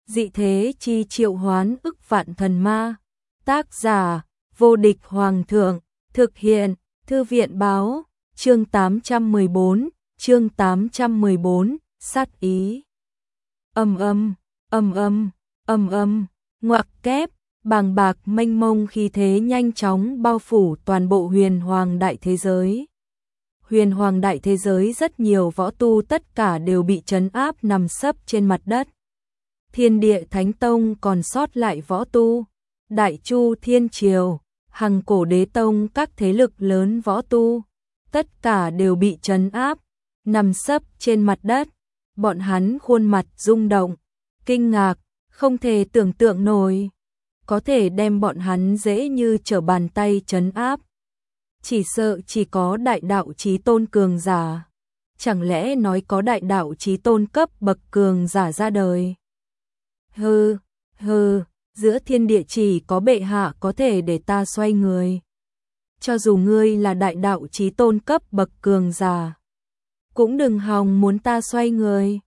dị thế chi triệu hoán ức vạn thần ma. Tác giả, vô địch hoàng thượng, thực hiện, thư viện báo, chương 814, sát ý. Ngoặc kép, bàng bạc mênh mông khí thế nhanh chóng bao phủ toàn bộ huyền hoàng đại thế giới. Huyền hoàng đại thế giới rất nhiều võ tu tất cả đều bị trấn áp nằm sấp trên mặt đất. Thiên địa thánh tông còn sót lại võ tu, Đại Chu Thiên Triều, Hằng Cổ Đế Tông các thế lực lớn võ tu, tất cả đều bị trấn áp, nằm sấp trên mặt đất. Bọn hắn khuôn mặt rung động, kinh ngạc, không thể tưởng tượng nổi. Có thể đem bọn hắn dễ như trở bàn tay trấn áp. Chỉ sợ chỉ có đại đạo chí tôn cường giả. Chẳng lẽ nói có đại đạo chí tôn cấp bậc cường giả ra đời? Hừ, giữa thiên địa chỉ có bệ hạ có thể để ta xoay người. Cho dù ngươi là đại đạo chí tôn cấp bậc cường giả, cũng đừng hòng muốn ta xoay người.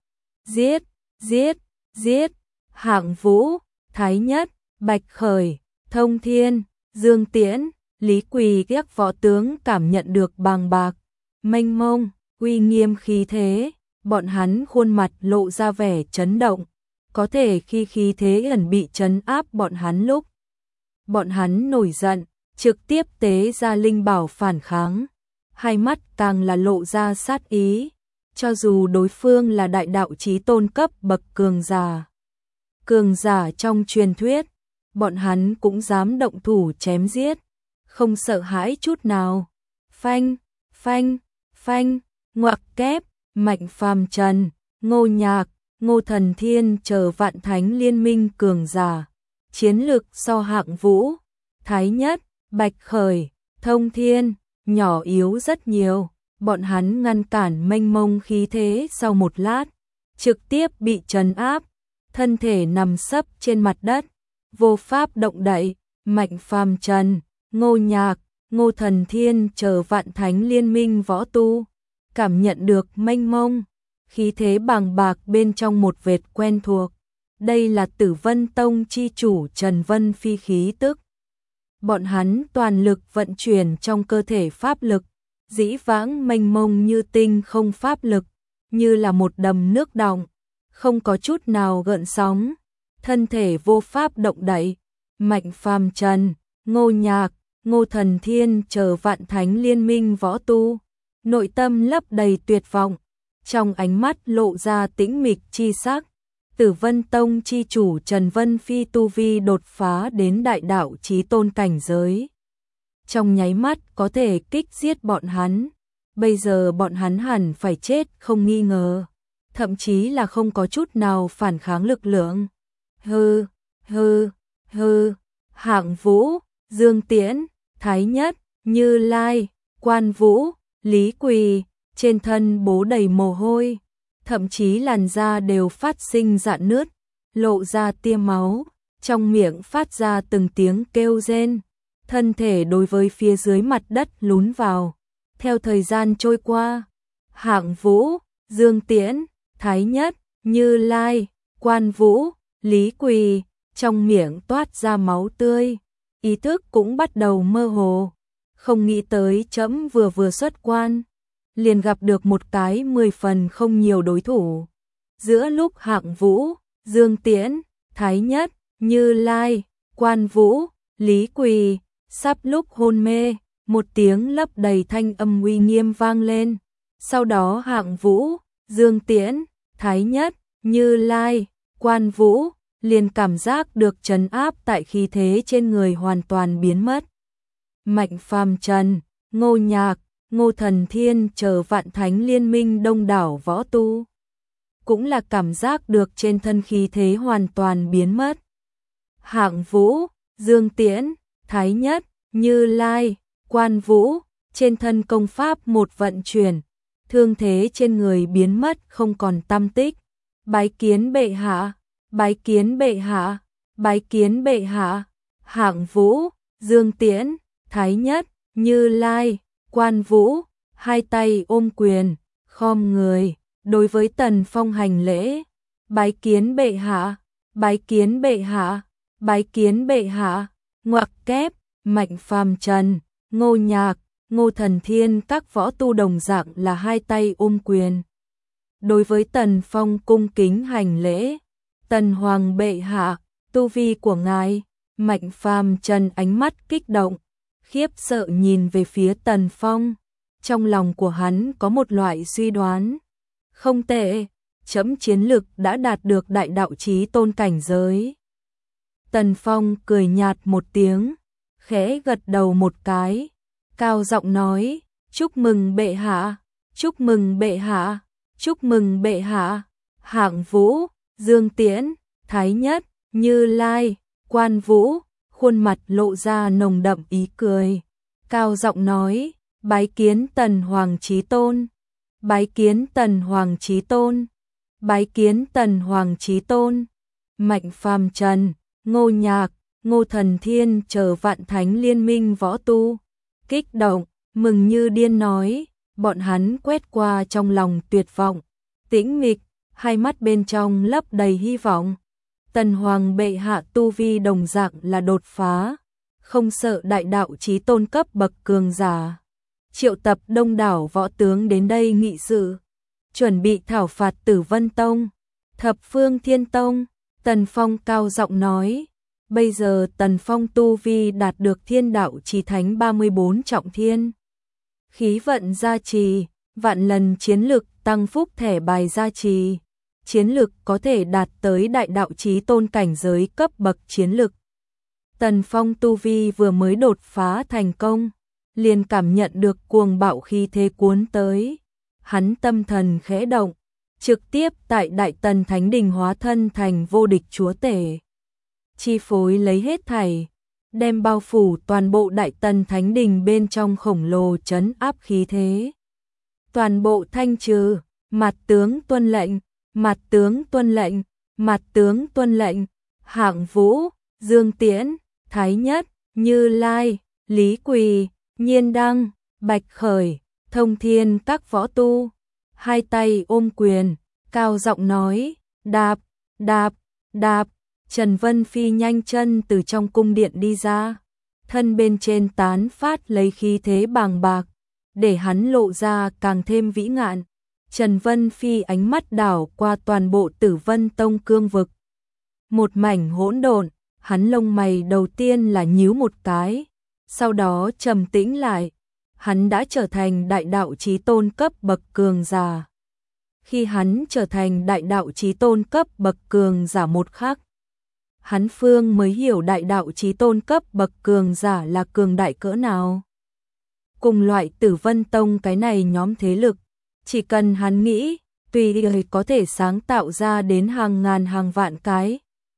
Giết, Hạng Vũ, Thái Nhất, Bạch Khởi, Thông Thiên, Dương Tiễn, Lý Quỳ các võ tướng cảm nhận được bàng bạc, mênh mông, uy nghiêm khí thế, bọn hắn khuôn mặt lộ ra vẻ chấn động, có thể khi khí thế ẩn bị trấn áp bọn hắn lúc. Bọn hắn nổi giận, trực tiếp tế ra linh bảo phản kháng, hai mắt càng là lộ ra sát ý, cho dù đối phương là đại đạo chí tôn cấp bậc cường giả trong truyền thuyết, bọn hắn cũng dám động thủ chém giết, không sợ hãi chút nào. Phanh, ngoặc kép, Mạnh Phàm Trần, Ngô Nhạc, Ngô Thần Thiên chờ vạn thánh liên minh cường giả, chiến lực so Hạng Vũ, Thái Nhất, Bạch Khởi, Thông Thiên, nhỏ yếu rất nhiều. Bọn hắn ngăn cản mênh mông khí thế sau một lát, trực tiếp bị trấn áp, thân thể nằm sấp trên mặt đất, vô pháp động đậy. Mạnh Phàm Trần, Ngô Nhạc, Ngô Thần Thiên chờ vạn thánh liên minh võ tu, cảm nhận được mênh mông khí thế bàng bạc bên trong một vệt quen thuộc. Đây là Tử Vân Tông chi chủ Trần Vân Phi khí tức. Bọn hắn toàn lực vận chuyển trong cơ thể pháp lực, dĩ vãng mênh mông như tinh không pháp lực, như là một đầm nước đọng, không có chút nào gợn sóng, thân thể vô pháp động đậy. Mạnh Phàm Trần, Ngô Nhạc, Ngô Thần Thiên chờ vạn thánh liên minh võ tu, nội tâm lấp đầy tuyệt vọng, trong ánh mắt lộ ra tĩnh mịch chi sắc. Tử Vân Tông chi chủ Trần Vân Phi tu vi đột phá đến đại đạo chí tôn cảnh giới, trong nháy mắt có thể kích giết bọn hắn. Bây giờ bọn hắn hẳn phải chết không nghi ngờ, thậm chí là không có chút nào phản kháng lực lượng. Hạng Vũ, Dương Tiễn, Thái Nhất, Như Lai, Quan Vũ, Lý Quỳ, trên thân bố đầy mồ hôi, thậm chí làn da đều phát sinh rạn nứt, lộ ra tia máu, trong miệng phát ra từng tiếng kêu rên. Thân thể đối với phía dưới mặt đất lún vào. Theo thời gian trôi qua, Hạng Vũ, Dương Tiễn, Thái Nhất, Như Lai, Quan Vũ, Lý Quỳ, trong miệng toát ra máu tươi, ý thức cũng bắt đầu mơ hồ. Không nghĩ tới trẫm vừa xuất quan, liền gặp được một cái 10 phần không nhiều đối thủ. Giữa lúc Hạng Vũ, Dương Tiễn, Thái Nhất, Như Lai, Quan Vũ, Lý Quỳ sắp lúc hôn mê, một tiếng lấp đầy thanh âm uy nghiêm vang lên. Sau đó Hạng Vũ, Dương Tiễn, Thái Nhất, Như Lai, Quan Vũ liền cảm giác được trấn áp tại khí thế trên người hoàn toàn biến mất. Mạnh Phàm Trần, Ngô Nhạc, Ngô Thần Thiên chờ vạn thánh liên minh đông đảo võ tu, cũng là cảm giác được trên thân khí thế hoàn toàn biến mất. Hạng Vũ, Dương Tiễn, Thái Nhất, Như Lai, Quan Vũ, trên thân công pháp một vận chuyển, thương thế trên người biến mất không còn tăm tích. Bái kiến bệ hạ, bái kiến bệ hạ, bái kiến bệ hạ. Hạng Vũ, Dương Tiễn, Thái Nhất, Như Lai, Quan Vũ, hai tay ôm quyền, khom người, đối với Tần Phong hành lễ. Bái kiến bệ hạ, bái kiến bệ hạ, bái kiến bệ hạ, ngoặc kép, Mạnh Phàm Trần, Ngô Nhạc, Ngô Thần Thiên các võ tu đồng dạng là hai tay ôm quyền. Đối với Tần Phong cung kính hành lễ, Tần Hoàng bệ hạ, tu vi của ngài, Mạnh Phàm Trần ánh mắt kích động, khiếp sợ nhìn về phía Tần Phong, trong lòng của hắn có một loại suy đoán, không tệ, chấm chiến lực đã đạt được đại đạo chí tôn cảnh giới. Tần Phong cười nhạt một tiếng, khẽ gật đầu một cái, cao giọng nói, chúc mừng bệ hạ, chúc mừng bệ hạ, chúc mừng bệ hạ, Hạng Vũ, Dương Tiễn, Thái Nhất, Như Lai, Quan Vũ, khuôn mặt lộ ra nồng đậm ý cười, cao giọng nói, bái kiến Tần Hoàng Chí Tôn, bái kiến Tần Hoàng Chí Tôn, bái kiến Tần Hoàng Chí Tôn. Mạnh Phàm Trần, Ngô Nhạc, Ngô Thần Thiên chờ vạn thánh liên minh võ tu, kích động, mừng như điên nói, bọn hắn quét qua trong lòng tuyệt vọng, tĩnh mịch, hai mắt bên trong lấp đầy hy vọng. Tần Hoàng bệ hạ tu vi đồng dạng là đột phá, không sợ đại đạo chí tôn cấp bậc cường giả. Triệu tập đông đảo võ tướng đến đây nghị sự, chuẩn bị thảo phạt Tử Vân Tông, Thập Phương Thiên Tông. Tần Phong cao giọng nói, bây giờ Tần Phong tu vi đạt được thiên đạo chí thánh 34 trọng thiên. Khí vận gia trì, vạn lần chiến lực tăng phúc thẻ bài gia trì, chiến lực có thể đạt tới đại đạo chí tôn cảnh giới cấp bậc chiến lực. Tần Phong tu vi vừa mới đột phá thành công, liền cảm nhận được cuồng bạo khí thế cuốn tới. Hắn tâm thần khẽ động, trực tiếp tại Đại Tần Thánh Đình hóa thân thành vô địch chúa tể. Chi phối lấy hết thảy, đem bao phủ toàn bộ Đại Tần Thánh Đình bên trong khổng lồ trấn áp khí thế. Toàn bộ thanh trừ, mặt tướng tuân lệnh, mặt tướng tuân lệnh, mặt tướng tuân lệnh, Hạng Vũ, Dương Tiễn, Thái Nhất, Như Lai, Lý Quỳ, Nhiên Đăng, Bạch Khởi, Thông Thiên các võ tu, hai tay ôm quyền, cao giọng nói, đạp, đạp, đạp. Trần Vân Phi nhanh chân từ trong cung điện đi ra, thân bên trên tán phát lấy khí thế bàng bạc, để hắn lộ ra càng thêm vĩ ngạn. Trần Vân Phi ánh mắt đảo qua toàn bộ Tử Vân Tông cương vực. Một mảnh hỗn độn, hắn lông mày đầu tiên là nhíu một cái, sau đó trầm tĩnh lại. Hắn đã trở thành đại đạo chí tôn cấp bậc cường giả. Khi hắn trở thành đại đạo chí tôn cấp bậc cường giả một khắc, hắn phương mới hiểu đại đạo chí tôn cấp bậc cường giả là cường đại cỡ nào. Cùng loại Tử Vân Tông cái này nhóm thế lực, chỉ cần hắn nghĩ, tùy ý có thể sáng tạo ra đến hàng ngàn hàng vạn cái.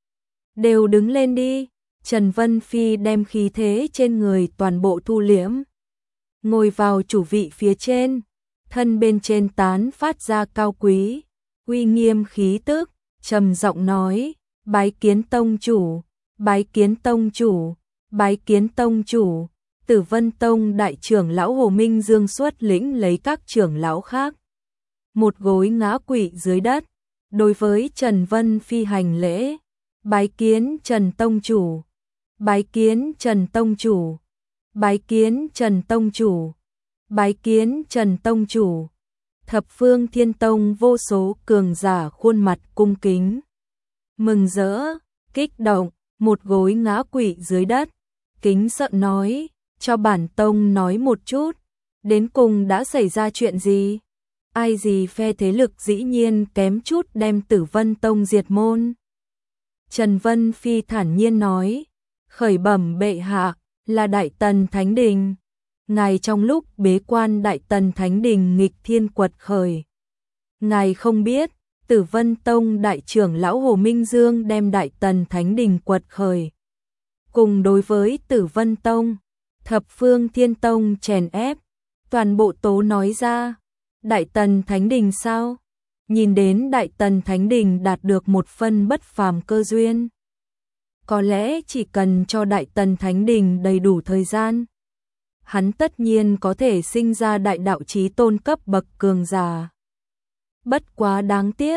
Đều đứng lên đi, Trần Vân Phi đem khí thế trên người toàn bộ thu liễm. Ngồi vào chủ vị phía trên, thân bên trên tán phát ra cao quý, uy nghiêm khí tức, trầm giọng nói, bái kiến tông chủ, bái kiến tông chủ, bái kiến tông chủ. Tử Vân Tông đại trưởng lão Hồ Minh Dương xuất lĩnh lấy các trưởng lão khác, một gối ngã quỵ dưới đất, đối với Trần Vân Phi hành lễ, bái kiến Trần tông chủ, bái kiến Trần tông chủ, bái kiến Trần tông chủ, bái kiến Trần tông chủ. Thập Phương Thiên Tông vô số cường giả khuôn mặt cung kính, mừng rỡ, kích động, một gối ngã quỵ dưới đất, kính sợ nói, cho bản tông nói một chút, đến cùng đã xảy ra chuyện gì? Ai gì phe thế lực dĩ nhiên kém chút đem Tử Vân Tông diệt môn. Trần Vân Phi thản nhiên nói, khởi bẩm bệ hạ, là Đại Tần Thánh Đình. Ngài trong lúc bế quan Đại Tần Thánh Đình nghịch thiên quật khởi. Ngài không biết, Tử Vân Tông đại trưởng lão Hồ Minh Dương đem Đại Tần Thánh Đình quật khởi. Cùng đối với Tử Vân Tông, Thập Phương Thiên Tông chèn ép, toàn bộ tố nói ra, Đại Tần Thánh Đình sao? Nhìn đến Đại Tần Thánh Đình đạt được một phân bất phàm cơ duyên. Có lẽ chỉ cần cho Đại Tần Thánh Đình đầy đủ thời gian, hắn tất nhiên có thể sinh ra đại đạo chí tôn cấp bậc cường giả. Bất quá đáng tiếc,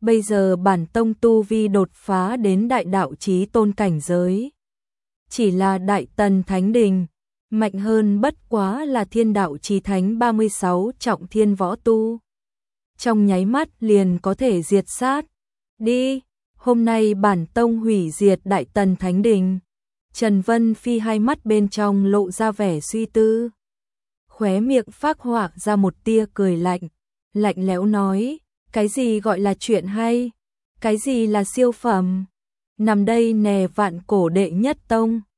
bây giờ bản tông tu vi đột phá đến đại đạo chí tôn cảnh giới. Chỉ là đại tần thánh đình, mạnh hơn bất quá là thiên đạo chí thánh 36 trọng thiên võ tu. Trong nháy mắt liền có thể diệt sát. Đi, hôm nay bản tông hủy diệt đại tần thánh đình. Trần Vân Phi hai mắt bên trong lộ ra vẻ suy tư. Khóe miệng phác họa ra một tia cười lạnh, lạnh lẽo nói, cái gì gọi là chuyện hay, cái gì là siêu phẩm, nằm đây nè vạn cổ đệ nhất tông.